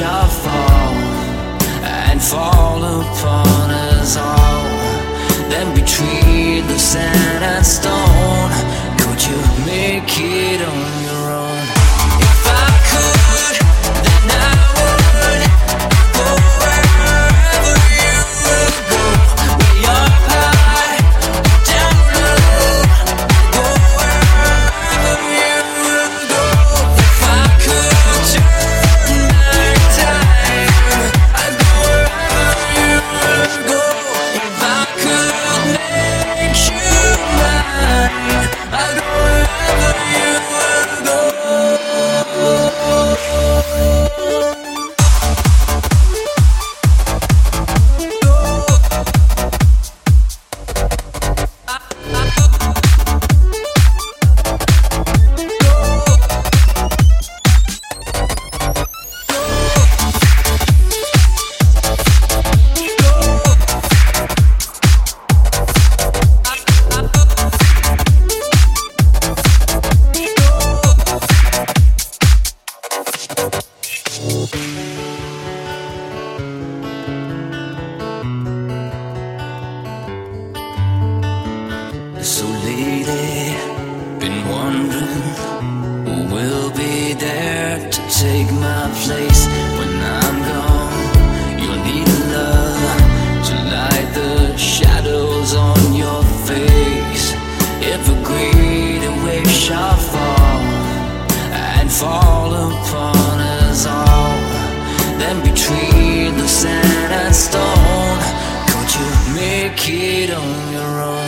shall fall and fall upon us all. Then between the sand and stone, could you make it on your own? If I could, then I would go wherever you will go. Way up high, down low, go wherever you will go. If I could turn back time, I'd go wherever you will go. If I could make you mine, I'd go wherever you will go. So lady, been wondering who will be there to take my place when I'm gone. You'll need a love to light the shadows on your face. If a great wave shall fall and fall upon us all, then between the sand and stone, could you make it on your own?